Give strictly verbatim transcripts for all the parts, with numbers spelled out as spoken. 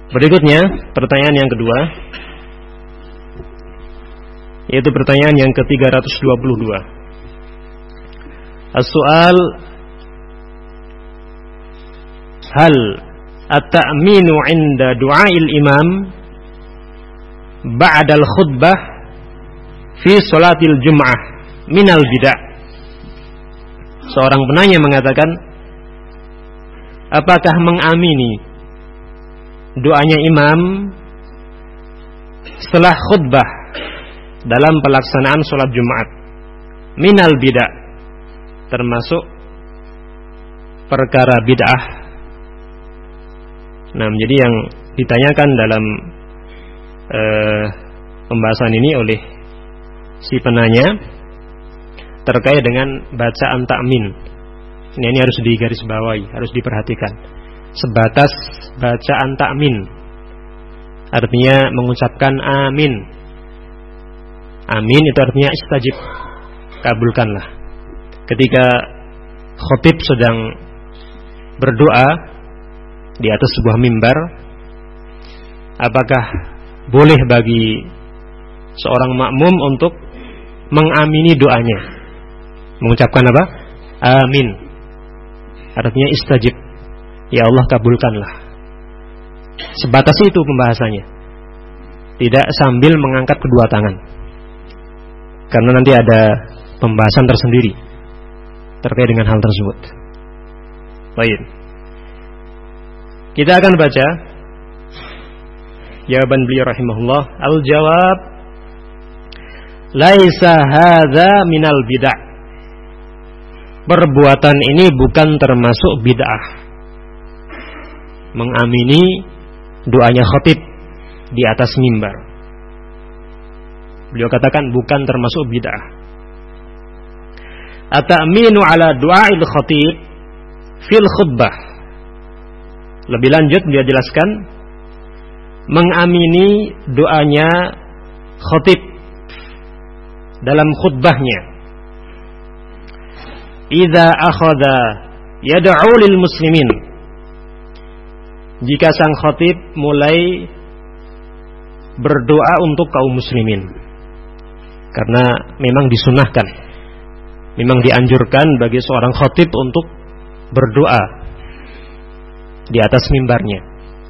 Berikutnya, pertanyaan yang kedua, yaitu pertanyaan yang ke tiga ratus dua puluh dua. As-soal, hal at-ta'minu 'inda du'a'il imam ba'dal khutbah fi sholatil jum'ah minal bid'ah. Seorang penanya mengatakan, apakah mengamini doanya imam setelah khutbah dalam pelaksanaan sholat Jumat minal bid'ah, termasuk perkara bid'ah. Nah, menjadi yang ditanyakan dalam uh, pembahasan ini oleh si penanya terkait dengan bacaan takmin. Ini, ini harus digarisbawahi, harus diperhatikan. Sebatas bacaan takmin, artinya mengucapkan amin. Amin itu artinya istajib, kabulkanlah. Ketika khotib sedang berdoa di atas sebuah mimbar, apakah boleh bagi seorang makmum untuk mengamini doanya, mengucapkan apa? Amin, artinya istajib, ya Allah kabulkanlah. Sebatas itu pembahasannya, tidak sambil mengangkat kedua tangan, karena nanti ada pembahasan tersendiri terkait dengan hal tersebut. Baik, kita akan baca jawaban beliau rahimahullah. Al-jawab, laisa hadza minal bid'ah. Perbuatan ini bukan termasuk bid'ah. Mengamini doanya khatib di atas mimbar, beliau katakan bukan termasuk bid'ah. At-ta'minu ala du'a'il khatib fil khutbah. Lebih lanjut dia jelaskan, mengamini doanya khatib dalam khutbahnya. Idza akhadha yad'u lil muslimin. Jika sang khatib mulai berdoa untuk kaum muslimin. Karena memang disunahkan, memang dianjurkan bagi seorang khatib untuk berdoa di atas mimbarnya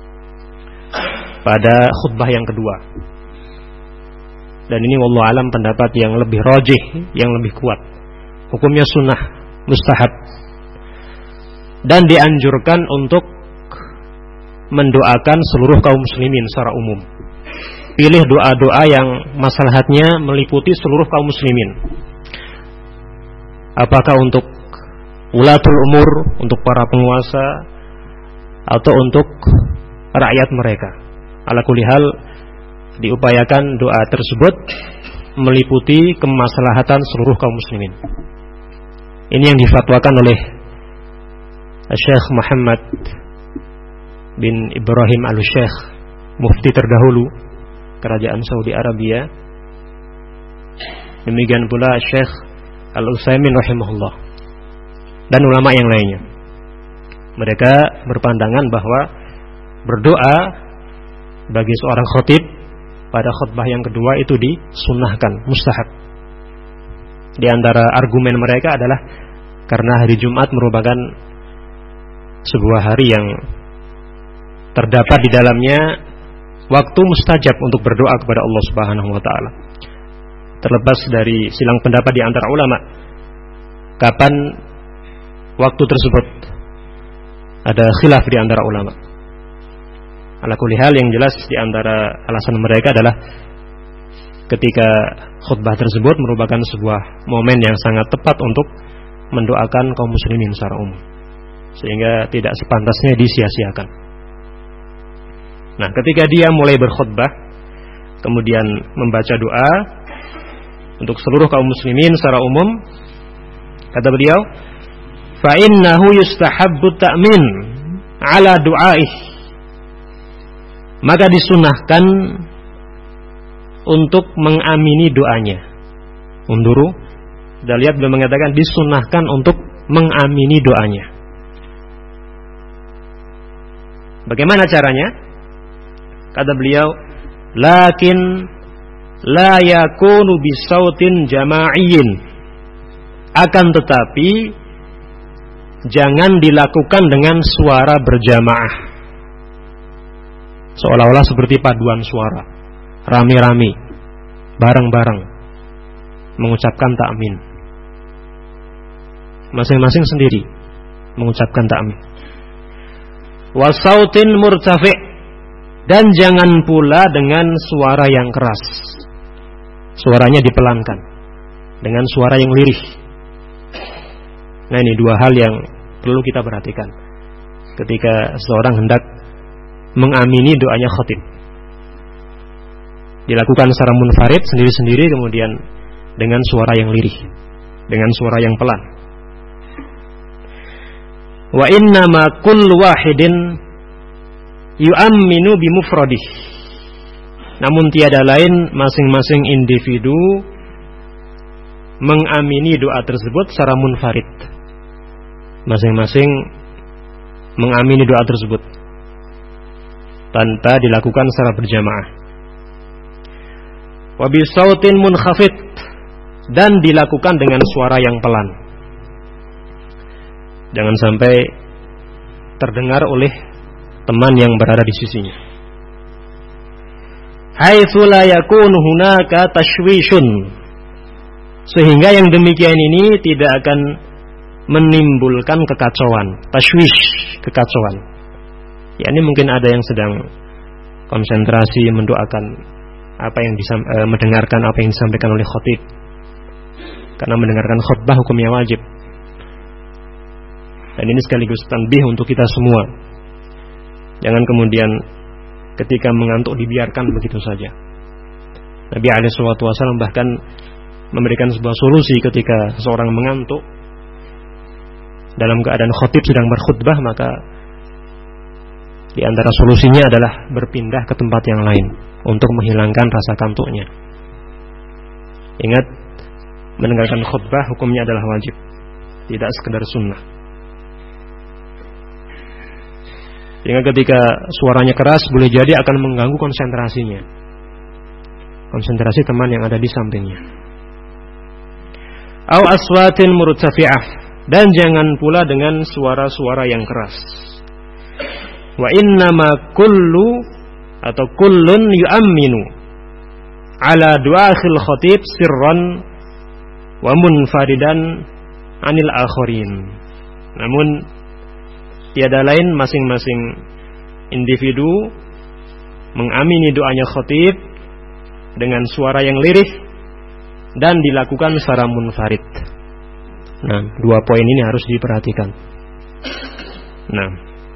pada khutbah yang kedua. Dan ini wallahu alam pendapat yang lebih rajih, yang lebih kuat. Hukumnya sunnah, mustahab, dan dianjurkan untuk mendoakan seluruh kaum muslimin secara umum. Pilih doa-doa yang maslahatnya meliputi seluruh kaum muslimin. Apakah untuk ulatul umur, untuk para penguasa, atau untuk rakyat mereka. Ala kulli hal, diupayakan doa tersebut meliputi kemaslahatan seluruh kaum muslimin. Ini yang difatwakan oleh Syekh Muhammad bin Ibrahim al-Syekh, mufti terdahulu kerajaan Saudi Arabia. Demikian pula Syekh Al-Utsaimin rahimahullah dan ulama yang lainnya. Mereka berpandangan bahwa berdoa bagi seorang khatib pada khutbah yang kedua itu disunnahkan, mustahab. Di antara argumen mereka adalah karena hari Jumat merupakan sebuah hari yang terdapat di dalamnya waktu mustajab untuk berdoa kepada Allah Subhanahu wa taala. Terlepas dari silang pendapat di antara ulama kapan waktu tersebut, ada khilaf di antara ulama. Ala kulli hal, yang jelas di antara alasan mereka adalah ketika khutbah tersebut merupakan sebuah momen yang sangat tepat untuk mendoakan kaum muslimin secara umum, sehingga tidak sepantasnya disia-siakan. Nah, ketika dia mulai berkhutbah kemudian membaca doa untuk seluruh kaum muslimin secara umum, kata beliau, fa innahu yustahabbu ta'min ala du'aih, maka disunahkan untuk mengamini doanya. Unduru, kita lihat beliau mengatakan disunahkan untuk mengamini doanya. Bagaimana caranya? Kata beliau, lakin la yakunu bisautin jama'iyyin. Akan tetapi jangan dilakukan dengan suara berjamaah. Seolah-olah seperti paduan suara, rame-rame, bareng-bareng mengucapkan ta'min. Masing-masing sendiri mengucapkan ta'min. Wasautin murtafi', dan jangan pula dengan suara yang keras. Suaranya dipelankan dengan suara yang lirih. Nah, ini dua hal yang perlu kita perhatikan ketika seorang hendak mengamini doanya khatib. Dilakukan secara munfarid, sendiri-sendiri, kemudian dengan suara yang lirih, dengan suara yang pelan. Wa innama kullu wahidin yu'amminu bimufradih. Namun tiada lain, masing-masing individu mengamini doa tersebut secara munfarid. Masing-masing mengamini doa tersebut tanpa dilakukan secara berjamaah. Wa bisautin munkhafid, dan dilakukan dengan suara yang pelan. Jangan sampai terdengar oleh teman yang berada di sisinya. Haitsu la yakunu hunaka tashwishun, sehingga yang demikian ini tidak akan menimbulkan kekacauan. Tashwish, kekacauan. Ya, ini mungkin ada yang sedang konsentrasi mendoakan apa yang disam, eh, mendengarkan apa yang disampaikan oleh khatib. Karena mendengarkan khutbah hukumnya wajib. Dan ini sekaligus tanbih untuk kita semua. Jangan kemudian ketika mengantuk dibiarkan begitu saja. Nabi alaihi salatu wasallam bahkan memberikan sebuah solusi ketika seorang mengantuk dalam keadaan khatib sedang berkhutbah, maka di antara solusinya adalah berpindah ke tempat yang lain untuk menghilangkan rasa kantuknya. Ingat, mendengarkan khutbah hukumnya adalah wajib, tidak sekedar sunnah. Sehingga ketika suaranya keras boleh jadi akan mengganggu konsentrasinya, konsentrasi teman yang ada di sampingnya. Au aswatin murtafi'ah, dan jangan pula dengan suara-suara yang keras. Wa innama kullu atau kullun yu'amminu ala du'akhil khatib sirran wa munfaridan anil akharin. Namun tiada lain, masing-masing individu mengamini doanya khatib dengan suara yang lirih dan dilakukan secara munfarid. Nah, dua poin ini harus diperhatikan. Nah,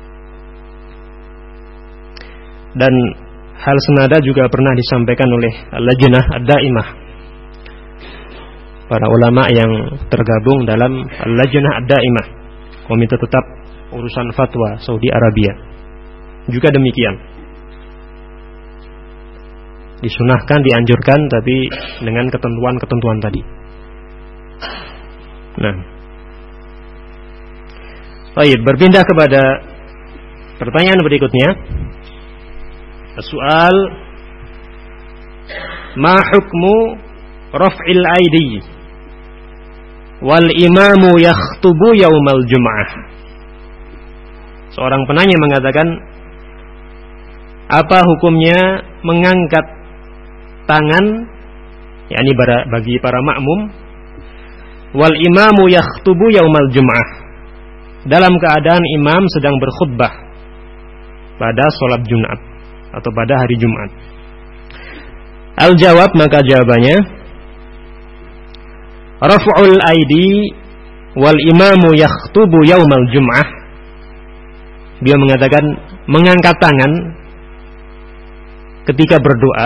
dan hal senada juga pernah disampaikan oleh Al-Lajnah Ad-Daimah, para ulama yang tergabung dalam Al-Lajnah Ad-Daimah, komite tetap urusan fatwa Saudi Arabia. Juga demikian, disunahkan, dianjurkan, tapi dengan ketentuan-ketentuan tadi. Nah, baik, berpindah kepada pertanyaan berikutnya. Soal ma hukmu raf'il aidi wal imamu yakhtubu yaumal jum'ah. Seorang penanya mengatakan, apa hukumnya mengangkat tangan, yakni bagi para makmum, wal imamu yakhtubu yaumal jum'ah, dalam keadaan imam sedang berkhutbah pada sholat Jumat atau pada hari Jumat. Al-jawab, maka jawabannya, raf'ul aidi wal imamu yakhtubu yaumal jum'ah. Dia mengatakan mengangkat tangan ketika berdoa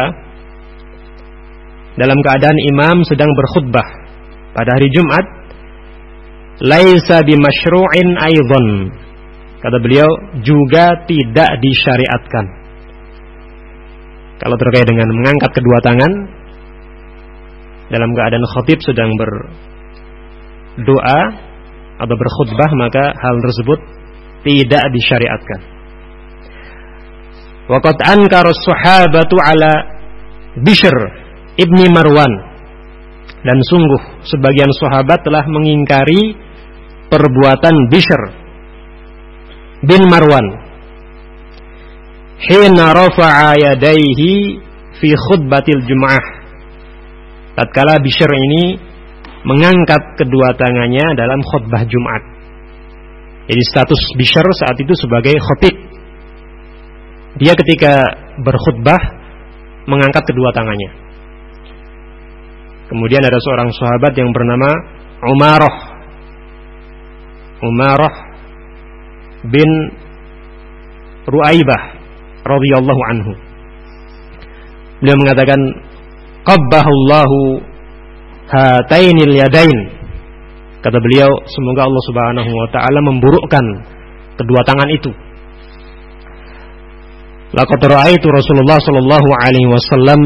dalam keadaan imam sedang berkhutbah pada hari Jumat, laisa bimasyru'in aidan. Kata beliau, juga tidak disyariatkan. Kalau terkait dengan mengangkat kedua tangan dalam keadaan khatib sedang berdoa atau berkhutbah, maka hal tersebut tidak disyariatkan. wa qad ankara as-sahabatu ala Bishr ibni Marwan, dan sungguh sebagian sahabat telah mengingkari perbuatan Bishr bin Marwan hina rafa'a yadayhi fi khutbatil Jum'ah, tatkala Bishr ini mengangkat kedua tangannya dalam khutbah Jumat. Jadi status Bishr saat itu sebagai khatib. Dia ketika berkhutbah mengangkat kedua tangannya. Kemudian ada seorang sahabat yang bernama Umarah Umarah bin Ru'aibah radhiyallahu anhu. Beliau mengatakan, qabbahullahu hatainil yadain. Kata beliau, semoga Allah Subhanahu wa taala memburukkan kedua tangan itu. Laqad ra'aitu Rasulullah sallallahu alaihi wasallam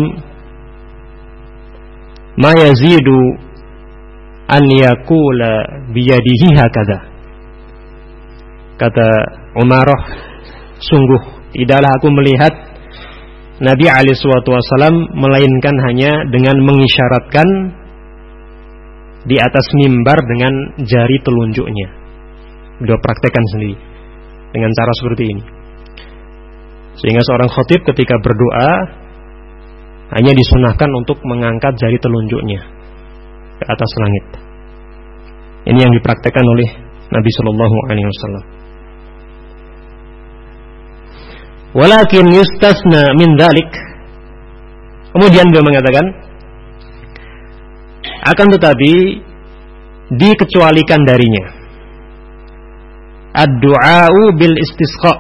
ma yazidu an yaqula biyadihi hakadha. Kata Umarah, sungguh tidaklah aku melihat Nabi alaihi wasallam melainkan hanya dengan mengisyaratkan di atas mimbar dengan jari telunjuknya. Beliau praktekkan sendiri dengan cara seperti ini. Sehingga seorang khatib ketika berdoa hanya disunahkan untuk mengangkat jari telunjuknya ke atas langit. Ini yang dipraktekkan oleh Nabi sallallahu alaihi wasallam. Walakin yustasna min dzalik. Kemudian beliau mengatakan, akan tetapi dikecualikan darinya ad-du'a'u bil istisqa,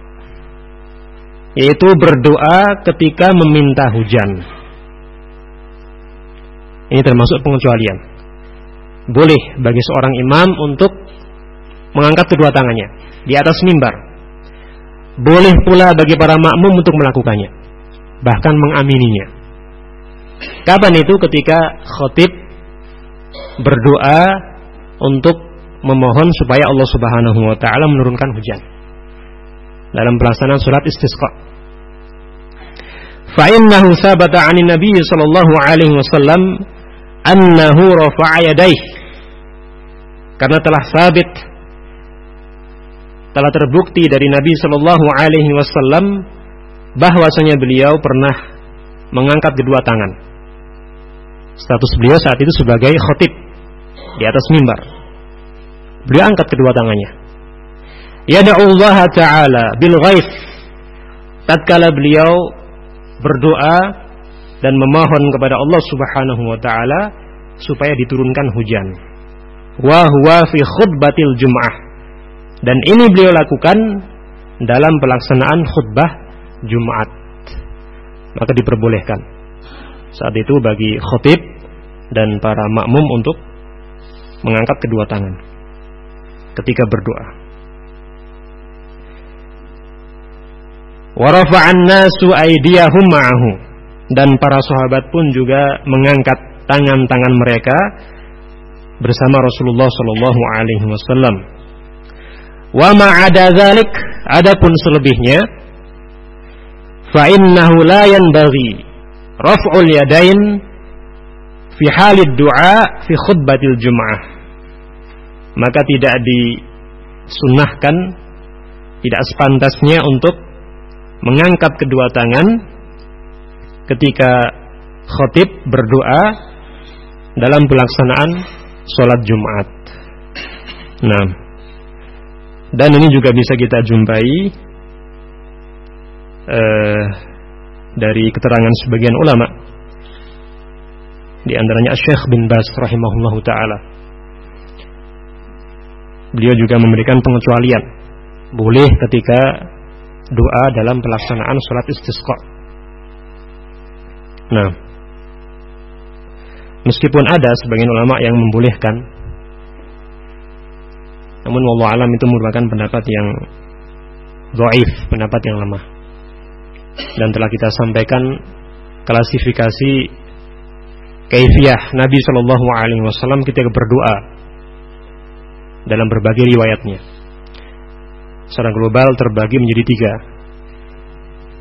yaitu berdoa ketika meminta hujan. Ini termasuk pengecualian. Boleh bagi seorang imam untuk mengangkat kedua tangannya di atas mimbar. Boleh pula bagi para makmum untuk melakukannya, bahkan mengamininya. Kapan itu? Ketika khatib berdoa untuk memohon supaya Allah Subhanahu wa taala menurunkan hujan dalam pelaksanaan salat istisqa. Fa innahu sabata 'anin nabiy sallallahu alaihi wasallam annahu rafa'a yadayhi. Karena telah sabit, telah terbukti dari Nabi sallallahu alaihi wasallam bahwasanya beliau pernah mengangkat kedua tangan. Status beliau saat itu sebagai khatib di atas mimbar. Beliau angkat kedua tangannya. Yad'ullah ta'ala bil ghaith. Tatkala beliau berdoa dan memohon kepada Allah Subhanahu wa taala supaya diturunkan hujan. Wa huwa fi khutbatil Jum'ah. Dan ini beliau lakukan dalam pelaksanaan khutbah Jumat. Maka diperbolehkan saat itu bagi khatib dan para makmum untuk mengangkat kedua tangan ketika berdoa. Wa rafa'an nasu aydiyahum ma'ahu, dan para sahabat pun juga mengangkat tangan-tangan mereka bersama Rasulullah sallallahu alaihi wasallam. Wa ma'ada dzalik, adapun selebihnya, fa innahu la yanbaghi raf'ul yadain fi halid du'a fi khutbatil Jum'ah. Maka tidak disunnahkan, tidak sepantasnya untuk mengangkat kedua tangan ketika khatib berdoa dalam pelaksanaan sholat Jumat. Nah, dan ini juga bisa kita jumpai eh, dari keterangan sebagian ulama, di antaranya Syekh bin Baz rahimahullahu taala. Beliau juga memberikan pengecualian, boleh ketika doa dalam pelaksanaan salat istisqa. Nah, meskipun ada sebagian ulama yang membolehkan, namun wallahu alam itu merupakan pendapat yang dhaif, pendapat yang lemah. Dan telah kita sampaikan klasifikasi kaifiyah Nabi sallallahu alaihi wasallam ketika berdoa dalam berbagai riwayatnya. Secara global terbagi menjadi tiga.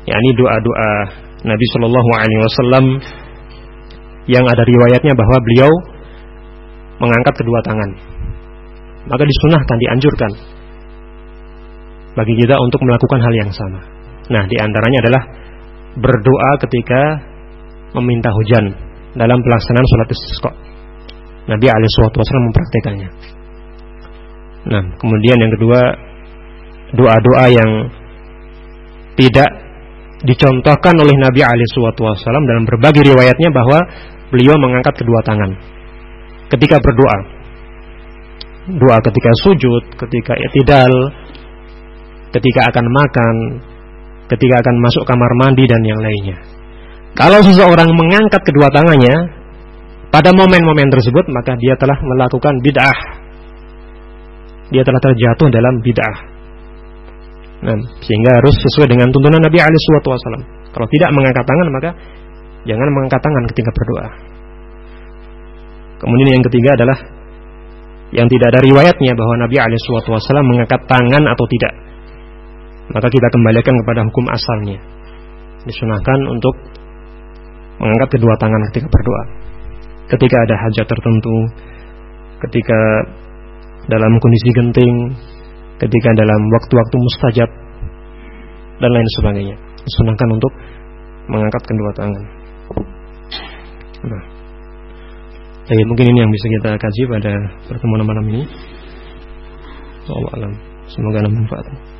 yakni doa-doa Nabi Shallallahu Alaihi Wasallam yang ada riwayatnya bahwa beliau mengangkat kedua tangan. Maka disunahkan, dianjurkan bagi kita untuk melakukan hal yang sama. Nah, diantaranya adalah berdoa ketika meminta hujan dalam pelaksanaan sholat istisqa. Nabi alaihi wasallam mempraktekannya. Nah, kemudian yang kedua, doa-doa yang tidak dicontohkan oleh Nabi alaihi wasallam dalam berbagai riwayatnya bahwa beliau mengangkat kedua tangan ketika berdoa. Doa ketika sujud, ketika i'tidal, ketika akan makan, ketika akan masuk kamar mandi dan yang lainnya. Kalau seseorang mengangkat kedua tangannya pada momen-momen tersebut, maka dia telah melakukan bid'ah. Dia telah terjatuh dalam bid'ah. Nah, sehingga harus sesuai dengan tuntunan Nabi alaihi wasallam. Kalau tidak mengangkat tangan, maka jangan mengangkat tangan ketika berdoa. Kemudian yang ketiga adalah yang tidak ada riwayatnya bahwa Nabi alaihi wasallam mengangkat tangan atau tidak. Maka kita kembalikan kepada hukum asalnya. Disunahkan untuk mengangkat kedua tangan ketika berdoa. Ketika ada hajat tertentu, ketika dalam kondisi genting, ketika dalam waktu-waktu mustajab dan lain sebagainya, disunahkan untuk mengangkat kedua tangan. Nah, jadi mungkin ini yang bisa kita kaji pada pertemuan malam ini. Wallahu a'lam. Semoga bermanfaat.